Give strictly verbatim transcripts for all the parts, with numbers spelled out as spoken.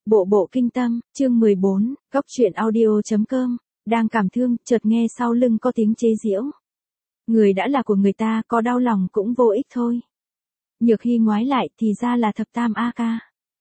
Bộ bộ kinh tâm, chương mười bốn, góc truyện audio.com, đang cảm thương, chợt nghe sau lưng có tiếng chế giễu. Người đã là của người ta, có đau lòng cũng vô ích thôi. Nhược Hy ngoái lại thì ra là Thập Tam A Ca.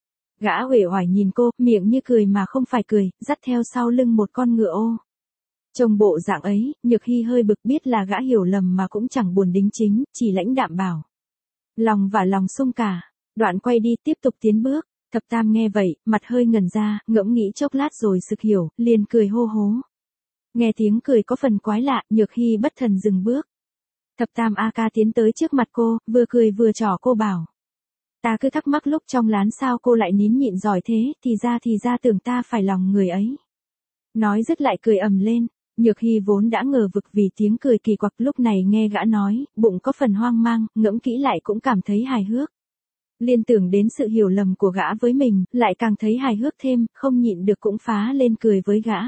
Gã uể oải nhìn cô, miệng như cười mà không phải cười, dắt theo sau lưng một con ngựa ô. Trông bộ dạng ấy, Nhược Hy hơi bực, biết là gã hiểu lầm mà cũng chẳng buồn đính chính, chỉ lãnh đạm bảo. Lòng và lòng sung cả, đoạn quay đi tiếp tục tiến bước. Thập Tam nghe vậy, mặt hơi ngẩn ra, ngẫm nghĩ chốc lát rồi sực hiểu, liền cười hô hố. Nghe tiếng cười có phần quái lạ, Nhược Hy bất thần dừng bước. Thập Tam A Ca tiến tới trước mặt cô, vừa cười vừa trỏ cô bảo. Ta cứ thắc mắc lúc trong lán sao cô lại nín nhịn giỏi thế, thì ra thì ra tưởng ta phải lòng người ấy. Nói dứt lại cười ầm lên, Nhược Hy vốn đã ngờ vực vì tiếng cười kỳ quặc, lúc này nghe gã nói, bụng có phần hoang mang, ngẫm kỹ lại cũng cảm thấy hài hước. Liên tưởng đến sự hiểu lầm của gã với mình, lại càng thấy hài hước thêm, không nhịn được cũng phá lên cười với gã.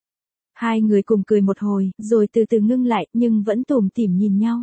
Hai người cùng cười một hồi, rồi từ từ ngưng lại, nhưng vẫn tủm tỉm nhìn nhau.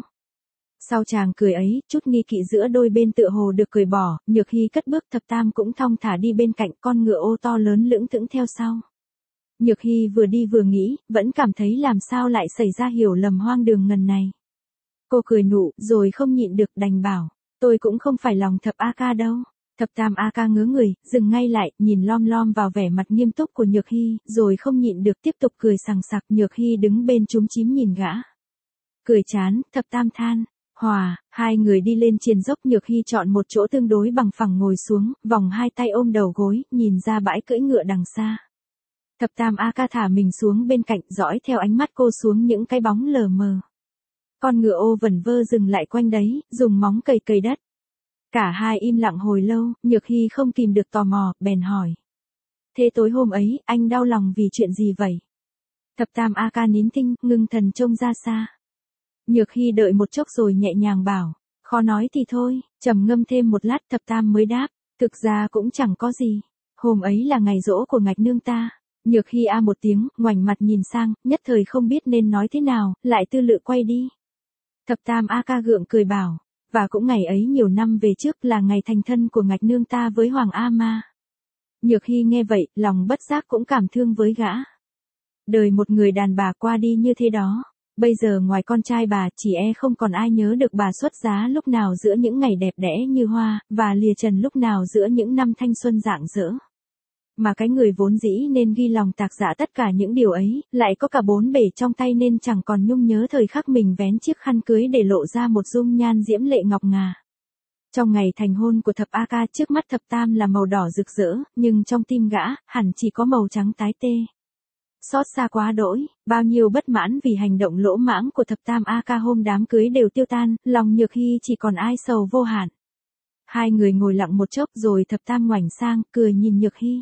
Sau chàng cười ấy, chút nghi kỵ giữa đôi bên tựa hồ được cười bỏ, Nhược Hy cất bước, Thập Tam cũng thong thả đi bên cạnh, con ngựa ô to lớn lững thững theo sau. Nhược Hy vừa đi vừa nghĩ, vẫn cảm thấy làm sao lại xảy ra hiểu lầm hoang đường ngần này. Cô cười nụ, rồi không nhịn được đành bảo. Tôi cũng không phải lòng Thập A Ca đâu. Thập Tam A Ca ngớ người, dừng ngay lại, nhìn lom lom vào vẻ mặt nghiêm túc của Nhược Hy, rồi không nhịn được tiếp tục cười sằng sặc. Nhược Hy đứng bên chúm chím nhìn gã. Cười chán, Thập Tam than. Hòa, hai người đi lên triền dốc, Nhược Hy chọn một chỗ tương đối bằng phẳng ngồi xuống, vòng hai tay ôm đầu gối, nhìn ra bãi cưỡi ngựa đằng xa. Thập Tam A Ca thả mình xuống bên cạnh, dõi theo ánh mắt cô xuống những cái bóng lờ mờ. Con ngựa ô vẩn vơ dừng lại quanh đấy, dùng móng cày cày đất. Cả hai im lặng hồi lâu, Nhược Hy không kìm được tò mò, bèn hỏi. Thế tối hôm ấy, anh đau lòng vì chuyện gì vậy? Thập Tam A Ca nín thinh, ngưng thần trông ra xa. Nhược Hy đợi một chốc rồi nhẹ nhàng bảo, khó nói thì thôi, trầm ngâm thêm một lát, Thập Tam mới đáp, thực ra cũng chẳng có gì. Hôm ấy là ngày giỗ của ngạch nương ta. Nhược Hy a một tiếng, ngoảnh mặt nhìn sang, nhất thời không biết nên nói thế nào, lại tư lự quay đi. Thập Tam A Ca gượng cười bảo, và cũng ngày ấy nhiều năm về trước là ngày thành thân của ngạch nương ta với Hoàng A Ma. Nhược Hy nghe vậy, lòng bất giác cũng cảm thương với gã. Đời một người đàn bà qua đi như thế đó, bây giờ ngoài con trai bà chỉ e không còn ai nhớ được bà xuất giá lúc nào giữa những ngày đẹp đẽ như hoa, và lìa trần lúc nào giữa những năm thanh xuân rạng rỡ. Mà cái người vốn dĩ nên ghi lòng tạc dạ tất cả những điều ấy, lại có cả bốn bể trong tay nên chẳng còn nhung nhớ thời khắc mình vén chiếc khăn cưới để lộ ra một dung nhan diễm lệ ngọc ngà. Trong ngày thành hôn của Thập A Ca, trước mắt Thập Tam là màu đỏ rực rỡ, nhưng trong tim gã, hẳn chỉ có màu trắng tái tê. Xót xa quá đỗi, bao nhiêu bất mãn vì hành động lỗ mãng của Thập Tam A Ca hôm đám cưới đều tiêu tan, lòng Nhược Hy chỉ còn ai sầu vô hạn. Hai người ngồi lặng một chốc rồi Thập Tam ngoảnh sang, cười nhìn Nhược Hy.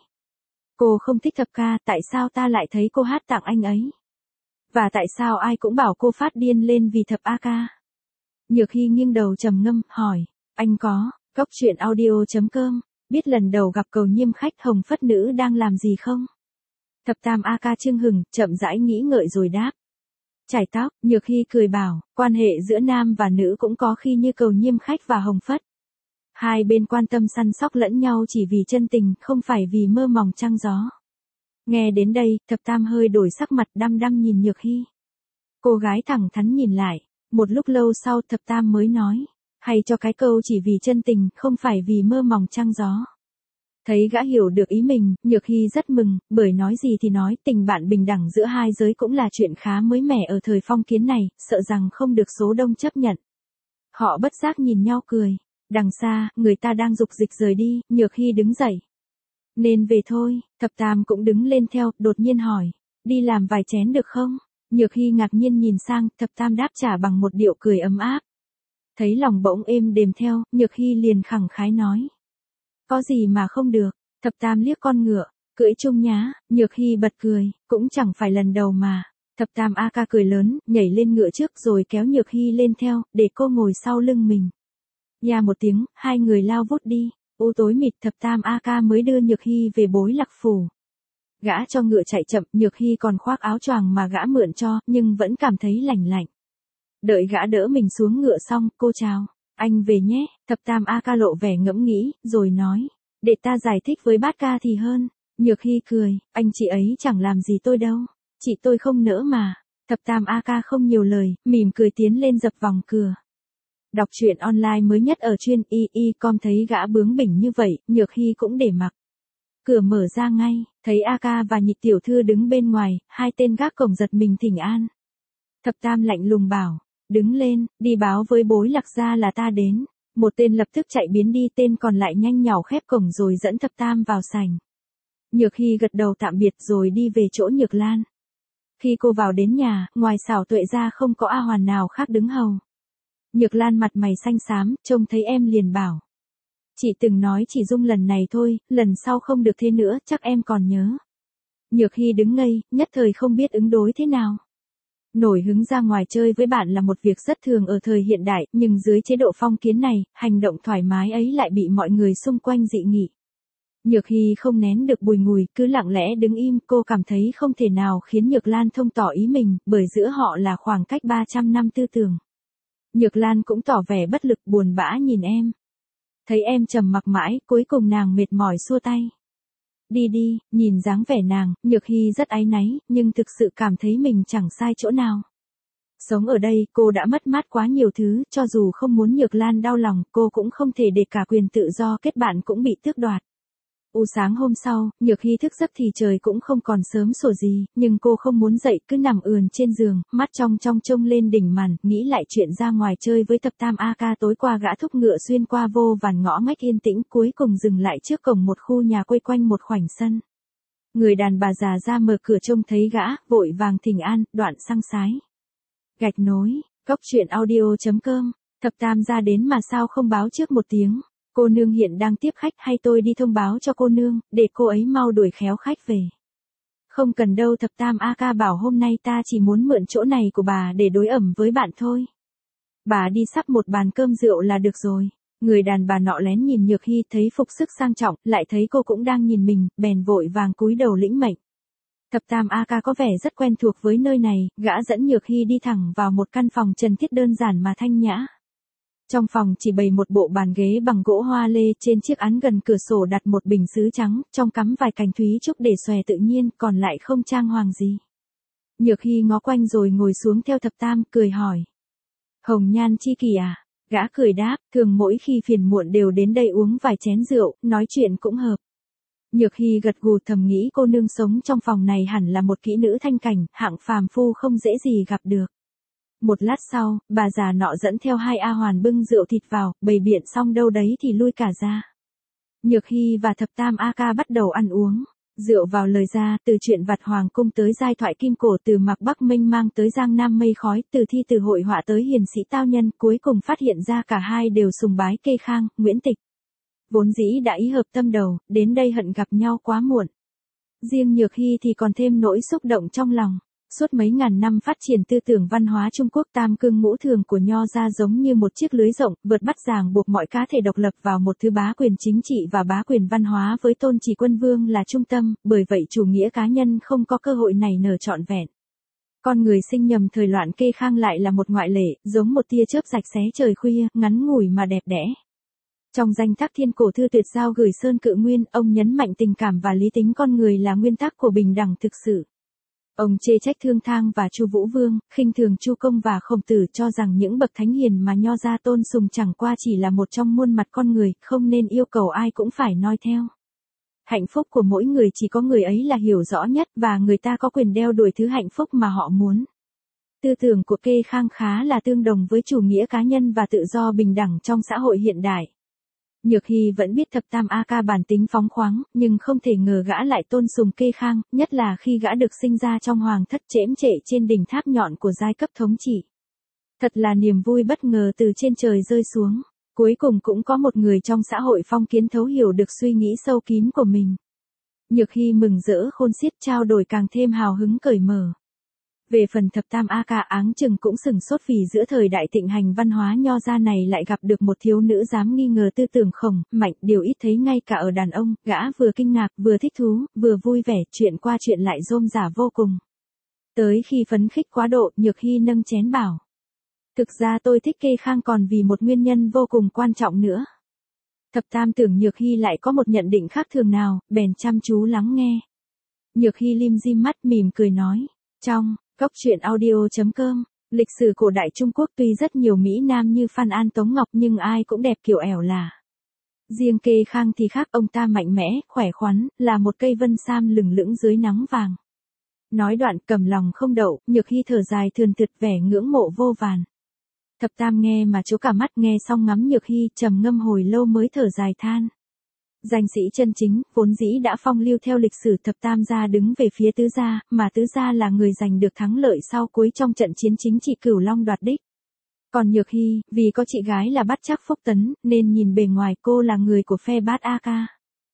Cô không thích Thập Ca, tại sao ta lại thấy cô hát tặng anh ấy? Và tại sao ai cũng bảo cô phát điên lên vì Thập A Ca? Nhược Hy nghiêng đầu trầm ngâm, hỏi, anh có, góc truyện audio.com, biết lần đầu gặp cầu nhiêm khách Hồng Phất Nữ đang làm gì không? Thập Tam A Ca chưng hừng, chậm rãi nghĩ ngợi rồi đáp. Chải tóc, Nhược Hy cười bảo, quan hệ giữa nam và nữ cũng có khi như cầu nhiêm khách và Hồng Phất. Hai bên quan tâm săn sóc lẫn nhau chỉ vì chân tình, không phải vì mơ mộng trăng gió. Nghe đến đây, Thập Tam hơi đổi sắc mặt, đăm đăm nhìn Nhược Hy. Cô gái thẳng thắn nhìn lại, một lúc lâu sau Thập Tam mới nói, hay cho cái câu chỉ vì chân tình, không phải vì mơ mộng trăng gió. Thấy gã hiểu được ý mình, Nhược Hy rất mừng, bởi nói gì thì nói, tình bạn bình đẳng giữa hai giới cũng là chuyện khá mới mẻ ở thời phong kiến này, sợ rằng không được số đông chấp nhận. Họ bất giác nhìn nhau cười. Đằng xa, người ta đang dục dịch rời đi, Nhược Hy đứng dậy. Nên về thôi, Thập Tam cũng đứng lên theo, đột nhiên hỏi, đi làm vài chén được không? Nhược Hy ngạc nhiên nhìn sang, Thập Tam đáp trả bằng một điệu cười ấm áp. Thấy lòng bỗng êm đềm theo, Nhược Hy liền khẳng khái nói. Có gì mà không được? Thập Tam liếc con ngựa, cưỡi chung nhá, Nhược Hy bật cười, cũng chẳng phải lần đầu mà. Thập Tam A Ca cười lớn, nhảy lên ngựa trước rồi kéo Nhược Hy lên theo, để cô ngồi sau lưng mình. Ya một tiếng, hai người lao vút đi, u tối mịt. Thập Tam A Ca mới đưa Nhược Hy về Bối Lạc phủ. Gã cho ngựa chạy chậm, Nhược Hy còn khoác áo choàng mà gã mượn cho, nhưng vẫn cảm thấy lạnh lạnh. Đợi gã đỡ mình xuống ngựa xong, cô chào, anh về nhé. Thập Tam A Ca lộ vẻ ngẫm nghĩ, rồi nói, để ta giải thích với bát ca thì hơn. Nhược Hy cười, anh chị ấy chẳng làm gì tôi đâu. Chị tôi không nỡ mà. Thập Tam a ca không nhiều lời, mỉm cười tiến lên dập vòng cửa. Đọc truyện online mới nhất ở chuyên y y com thấy gã bướng bỉnh như vậy, Nhược Hy cũng để mặc. Cửa mở ra ngay, thấy A ca và Nhị tiểu thư đứng bên ngoài, hai tên gác cổng giật mình thỉnh an. Thập Tam lạnh lùng bảo, đứng lên, đi báo với bối Lạc gia là ta đến. Một tên lập tức chạy biến đi, tên còn lại nhanh nhảu khép cổng rồi dẫn Thập Tam vào sảnh. Nhược Hy gật đầu tạm biệt rồi đi về chỗ Nhược Lan. Khi cô vào đến nhà, ngoài Xảo Tuệ ra không có A Hoàn nào khác đứng hầu. Nhược Lan mặt mày xanh xám, trông thấy em liền bảo. Chị từng nói chỉ dung lần này thôi, lần sau không được thế nữa, chắc em còn nhớ. Nhược Hy đứng ngây, nhất thời không biết ứng đối thế nào. Nổi hứng ra ngoài chơi với bạn là một việc rất thường ở thời hiện đại, nhưng dưới chế độ phong kiến này, hành động thoải mái ấy lại bị mọi người xung quanh dị nghị. Nhược Hy không nén được bùi ngùi, cứ lặng lẽ đứng im, cô cảm thấy không thể nào khiến Nhược Lan thông tỏ ý mình, bởi giữa họ là khoảng cách ba trăm năm tư tưởng. Nhược Lan cũng tỏ vẻ bất lực buồn bã nhìn em. Thấy em trầm mặc mãi, cuối cùng nàng mệt mỏi xua tay. Đi đi, nhìn dáng vẻ nàng, Nhược Hy rất áy náy, nhưng thực sự cảm thấy mình chẳng sai chỗ nào. Sống ở đây, cô đã mất mát quá nhiều thứ, cho dù không muốn Nhược Lan đau lòng, cô cũng không thể để cả quyền tự do kết bạn cũng bị tước đoạt. U sáng hôm sau, Nhược Hy thức giấc thì trời cũng không còn sớm sổ gì, nhưng cô không muốn dậy, cứ nằm ườn trên giường, mắt trong trong trông lên đỉnh màn, nghĩ lại chuyện ra ngoài chơi với Thập Tam a ca tối qua gã thúc ngựa xuyên qua vô vàn ngõ ngách yên tĩnh, cuối cùng dừng lại trước cổng một khu nhà quây quanh một khoảnh sân. Người đàn bà già ra mở cửa trông thấy gã, vội vàng thỉnh an, đoạn xăng sái. Gạch nối, cóc truyện audio chấm com, Thập Tam ra đến mà sao không báo trước một tiếng. Cô nương hiện đang tiếp khách, hay tôi đi thông báo cho cô nương, để cô ấy mau đuổi khéo khách về. Không cần đâu, Thập Tam a ca bảo hôm nay ta chỉ muốn mượn chỗ này của bà để đối ẩm với bạn thôi. Bà đi sắp một bàn cơm rượu là được rồi. Người đàn bà nọ lén nhìn Nhược Hy, thấy phục sức sang trọng, lại thấy cô cũng đang nhìn mình, bèn vội vàng cúi đầu lĩnh mệnh. Thập Tam a ca có vẻ rất quen thuộc với nơi này, gã dẫn Nhược Hy đi thẳng vào một căn phòng trần thiết đơn giản mà thanh nhã. Trong phòng chỉ bày một bộ bàn ghế bằng gỗ hoa lê, trên chiếc án gần cửa sổ đặt một bình sứ trắng, trong cắm vài cành thúy trúc để xòe tự nhiên, còn lại không trang hoàng gì. Nhược Hy ngó quanh rồi ngồi xuống theo Thập Tam, cười hỏi. Hồng Nhan chi kỷ à? Gã cười đáp, thường mỗi khi phiền muộn đều đến đây uống vài chén rượu, nói chuyện cũng hợp. Nhược Hy gật gù thầm nghĩ cô nương sống trong phòng này hẳn là một kỹ nữ thanh cảnh, hạng phàm phu không dễ gì gặp được. Một lát sau, bà già nọ dẫn theo hai A Hoàn bưng rượu thịt vào, bày biện xong đâu đấy thì lui cả ra. Nhược Hy và Thập Tam a ca bắt đầu ăn uống. Rượu vào lời ra, từ chuyện vặt hoàng cung tới giai thoại kim cổ, từ Mạc Bắc mênh mang tới Giang Nam mây khói, từ thi từ hội họa tới hiền sĩ tao nhân, cuối cùng phát hiện ra cả hai đều sùng bái Kê Khang, Nguyễn Tịch. Vốn dĩ đã ý hợp tâm đầu, đến đây hận gặp nhau quá muộn. Riêng Nhược Hy thì còn thêm nỗi xúc động trong lòng. Suốt mấy ngàn năm phát triển tư tưởng văn hóa Trung Quốc, tam cương ngũ thường của Nho ra giống như một chiếc lưới rộng, vượt bắt ràng buộc mọi cá thể độc lập vào một thứ bá quyền chính trị và bá quyền văn hóa với Tôn Chỉ Quân Vương là trung tâm, bởi vậy chủ nghĩa cá nhân không có cơ hội này nở trọn vẹn. Con người sinh nhầm thời loạn Kê Khang lại là một ngoại lệ, giống một tia chớp rạch xé trời khuya, ngắn ngủi mà đẹp đẽ. Trong danh tác Thiên Cổ Thư Tuyệt Giao gửi Sơn Cự Nguyên, ông nhấn mạnh tình cảm và lý tính con người là nguyên tắc của bình đẳng thực sự. Ông chê trách Thương Thang và Chu Vũ Vương, khinh thường Chu Công và Khổng Tử, cho rằng những bậc thánh hiền mà Nho gia tôn sùng chẳng qua chỉ là một trong muôn mặt con người, không nên yêu cầu ai cũng phải noi theo. Hạnh phúc của mỗi người chỉ có người ấy là hiểu rõ nhất, và người ta có quyền đeo đuổi thứ hạnh phúc mà họ muốn. Tư tưởng của Kê Khang khá là tương đồng với chủ nghĩa cá nhân và tự do bình đẳng trong xã hội hiện đại. Nhược Hy vẫn biết Thập Tam a ca bản tính phóng khoáng, nhưng không thể ngờ gã lại tôn sùng Kê Khang, nhất là khi gã được sinh ra trong hoàng thất chễm trệ trên đỉnh tháp nhọn của giai cấp thống trị. Thật là niềm vui bất ngờ từ trên trời rơi xuống. Cuối cùng cũng có một người trong xã hội phong kiến thấu hiểu được suy nghĩ sâu kín của mình. Nhược Hy mừng rỡ khôn xiết, trao đổi càng thêm hào hứng cởi mở. Về phần Thập Tam a ca áng chừng cũng sừng sốt vì giữa thời đại thịnh hành văn hóa Nho gia này lại gặp được một thiếu nữ dám nghi ngờ tư tưởng Khổng, Mạnh, điều ít thấy ngay cả ở đàn ông. Gã vừa kinh ngạc, vừa thích thú, vừa vui vẻ, chuyện qua chuyện lại rôm rả vô cùng. Tới khi phấn khích quá độ, Nhược Hy nâng chén bảo. Thực ra tôi thích Kê Khang còn vì một nguyên nhân vô cùng quan trọng nữa. Thập Tam tưởng Nhược Hy lại có một nhận định khác thường nào, bèn chăm chú lắng nghe. Nhược Hy lim dim mắt mỉm cười nói, trong Cốc truyện audio.com, lịch sử cổ đại Trung Quốc tuy rất nhiều Mỹ Nam như Phan An Tống Ngọc nhưng ai cũng đẹp kiểu ẻo là. Riêng Kê Khang thì khác, ông ta mạnh mẽ, khỏe khoắn, là một cây vân sam lừng lững dưới nắng vàng. Nói đoạn cầm lòng không đậu, Nhược Hy thở dài thườn thượt vẻ ngưỡng mộ vô vàn. Thập Tam nghe mà chố cả mắt, nghe xong ngắm Nhược Hy trầm ngâm hồi lâu mới thở dài than. Danh sĩ chân chính, vốn dĩ đã phong lưu theo lịch sử. Thập Tam gia đứng về phía tứ gia, mà tứ gia là người giành được thắng lợi sau cuối trong trận chiến chính trị Cửu Long đoạt đích. Còn Nhược Hy, vì có chị gái là Bát Trác Phúc Tấn, nên nhìn bề ngoài cô là người của phe Bát A Ca.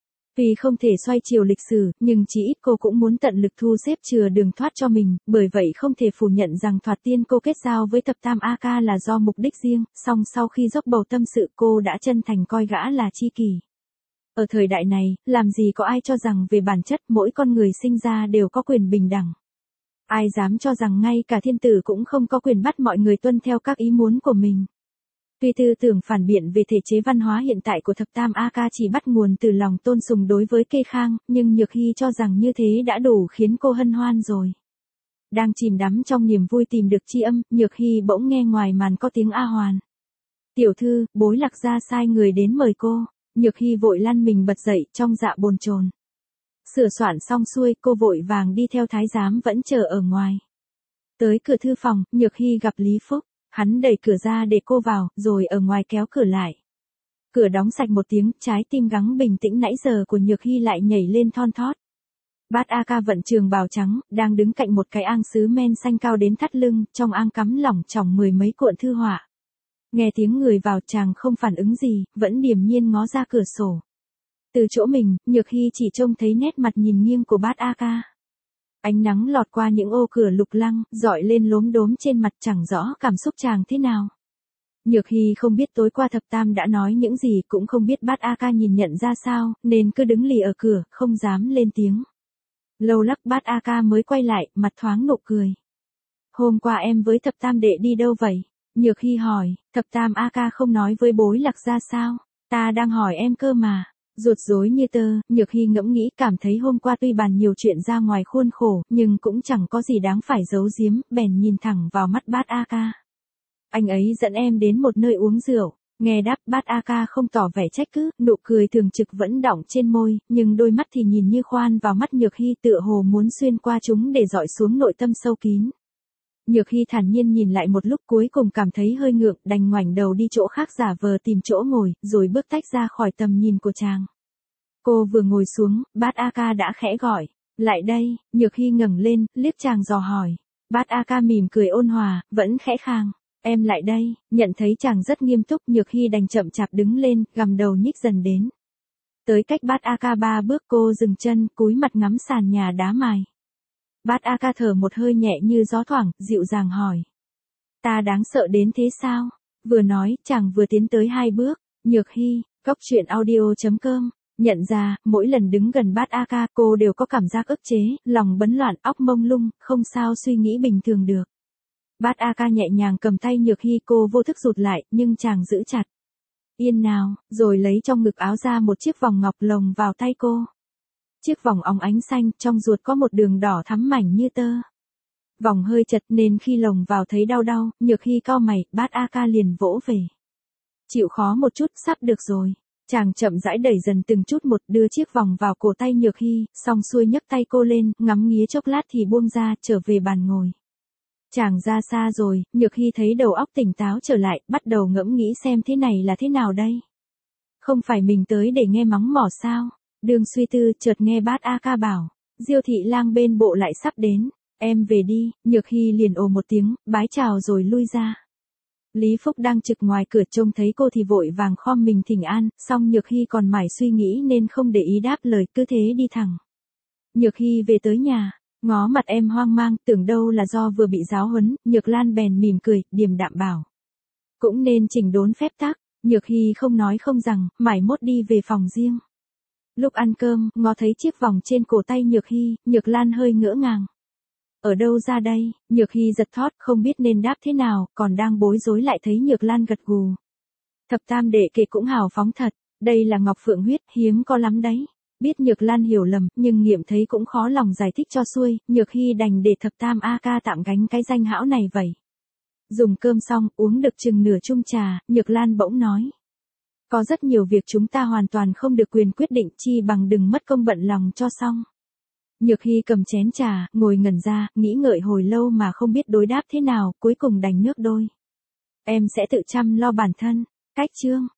Vì không thể xoay chiều lịch sử, nhưng chỉ ít cô cũng muốn tận lực thu xếp chừa đường thoát cho mình, bởi vậy không thể phủ nhận rằng thoạt tiên cô kết giao với Thập Tam A Ca là do mục đích riêng, song sau khi dốc bầu tâm sự cô đã chân thành coi gã là tri kỷ. Ở thời đại này, làm gì có ai cho rằng về bản chất mỗi con người sinh ra đều có quyền bình đẳng. Ai dám cho rằng ngay cả thiên tử cũng không có quyền bắt mọi người tuân theo các ý muốn của mình. Tuy tư tưởng phản biện về thể chế văn hóa hiện tại của Thập Tam A Ca chỉ bắt nguồn từ lòng tôn sùng đối với Kê Khang, nhưng Nhược Hy cho rằng như thế đã đủ khiến cô hân hoan rồi. Đang chìm đắm trong niềm vui tìm được tri âm, Nhược Hy bỗng nghe ngoài màn có tiếng A Hoàn. Tiểu thư, Bối Lạc gia sai người đến mời cô. Nhược Hy vội lăn mình bật dậy trong dạ bồn chồn. Sửa soạn xong xuôi, cô vội vàng đi theo thái giám vẫn chờ ở ngoài. Tới cửa thư phòng, Nhược Hy gặp Lý Phúc. Hắn đẩy cửa ra để cô vào, rồi ở ngoài kéo cửa lại. Cửa đóng sạch một tiếng, trái tim gắng bình tĩnh nãy giờ của Nhược Hy lại nhảy lên thon thót. Bát A Ca vận trường bào trắng, đang đứng cạnh một cái ang sứ men xanh cao đến thắt lưng, trong ang cắm lỏng tròng mười mấy cuộn thư họa. Nghe tiếng người vào chàng không phản ứng gì, vẫn điềm nhiên ngó ra cửa sổ. Từ chỗ mình, Nhược Hy chỉ trông thấy nét mặt nhìn nghiêng của Bát A Ca. Ánh nắng lọt qua những ô cửa lục lăng, dọi lên lốm đốm trên mặt, chẳng rõ cảm xúc chàng thế nào. Nhược Hy không biết tối qua Thập Tam đã nói những gì, cũng không biết Bát A Ca nhìn nhận ra sao, nên cứ đứng lì ở cửa, không dám lên tiếng. Lâu lắc Bát A Ca mới quay lại, mặt thoáng nụ cười. Hôm qua em với Thập Tam đệ đi đâu vậy? Nhược Hy hỏi. Thập Tam A Ca không nói với Bối Lạc ra sao? Ta đang hỏi em cơ mà. Ruột rối như tơ, Nhược Hy ngẫm nghĩ cảm thấy hôm qua tuy bàn nhiều chuyện ra ngoài khuôn khổ, nhưng cũng chẳng có gì đáng phải giấu giếm, bèn nhìn thẳng vào mắt Bát A Ca. Anh ấy dẫn em đến một nơi uống rượu. Nghe đáp, Bát A Ca không tỏ vẻ trách cứ, nụ cười thường trực vẫn đọng trên môi, nhưng đôi mắt thì nhìn như khoan vào mắt Nhược Hy, tựa hồ muốn xuyên qua chúng để dọi xuống nội tâm sâu kín. Nhược Hy thản nhiên nhìn lại một lúc, cuối cùng cảm thấy hơi ngượng, đành ngoảnh đầu đi chỗ khác giả vờ tìm chỗ ngồi, rồi bước tách ra khỏi tầm nhìn của chàng. Cô vừa ngồi xuống, Bát A Ca đã khẽ gọi. Lại đây. Nhược Hy ngẩng lên, liếc chàng dò hỏi. Bát A Ca mỉm cười ôn hòa, vẫn khẽ khàng. Em lại đây. Nhận thấy chàng rất nghiêm túc, Nhược Hy đành chậm chạp đứng lên, gằm đầu nhích dần đến. Tới cách Bát A Ca ba bước, cô dừng chân, cúi mặt ngắm sàn nhà đá mài. Bát A Ca thở một hơi nhẹ như gió thoảng, dịu dàng hỏi. Ta đáng sợ đến thế sao? Vừa nói, chàng vừa tiến tới hai bước. Nhược Hy, Cốc truyện audio.com. Nhận ra, mỗi lần đứng gần Bát A Ca, cô đều có cảm giác ức chế, lòng bấn loạn, óc mông lung, không sao suy nghĩ bình thường được. Bát A Ca nhẹ nhàng cầm tay Nhược Hy, cô vô thức rụt lại, nhưng chàng giữ chặt. Yên nào, rồi lấy trong ngực áo ra một chiếc vòng ngọc lồng vào tay cô. Chiếc vòng óng ánh xanh, trong ruột có một đường đỏ thắm mảnh như tơ. Vòng hơi chật nên khi lồng vào thấy đau đau, Nhược Hy cau mày, Bát A Ca liền vỗ về. Chịu khó một chút, sắp được rồi. Chàng chậm rãi đẩy dần từng chút một, đưa chiếc vòng vào cổ tay Nhược Hy, xong xuôi nhấc tay cô lên, ngắm nghía chốc lát thì buông ra, trở về bàn ngồi. Chàng ra xa rồi, Nhược Hy thấy đầu óc tỉnh táo trở lại, bắt đầu ngẫm nghĩ xem thế này là thế nào đây. Không phải mình tới để nghe mắng mỏ sao? Đường suy tư, chợt nghe Bát A Ca bảo, Diêu thị lang bên bộ lại sắp đến, em về đi. Nhược Hy liền ồ một tiếng, bái chào rồi lui ra. Lý Phúc đang trực ngoài cửa trông thấy cô thì vội vàng khom mình thỉnh an, song Nhược Hy còn mải suy nghĩ nên không để ý đáp lời, cứ thế đi thẳng. Nhược Hy về tới nhà, ngó mặt em hoang mang, tưởng đâu là do vừa bị giáo huấn, Nhược Lan bèn mỉm cười, điềm đạm bảo. Cũng nên chỉnh đốn phép tắc. Nhược Hy không nói không rằng, mải mốt đi về phòng riêng. Lúc ăn cơm, ngó thấy chiếc vòng trên cổ tay Nhược Hy, Nhược Lan hơi ngỡ ngàng. Ở đâu ra đây? Nhược Hy giật thót, không biết nên đáp thế nào, còn đang bối rối lại thấy Nhược Lan gật gù. Thập Tam đệ kể cũng hào phóng thật, Đây là ngọc phượng huyết, hiếm có lắm đấy. Biết Nhược Lan hiểu lầm, nhưng Nghiệm thấy cũng khó lòng giải thích cho xuôi, Nhược Hy đành để thập tam A ca tạm gánh cái danh hão này vậy. Dùng cơm xong, uống được chừng nửa chung trà, Nhược Lan bỗng nói. Có rất nhiều việc chúng ta hoàn toàn không được quyền quyết định, chi bằng đừng mất công bận lòng cho xong. Nhược Hy cầm chén trà, ngồi ngẩn ra, nghĩ ngợi hồi lâu mà không biết đối đáp thế nào, cuối cùng đành nước đôi. Em sẽ tự chăm lo bản thân. Cách chương.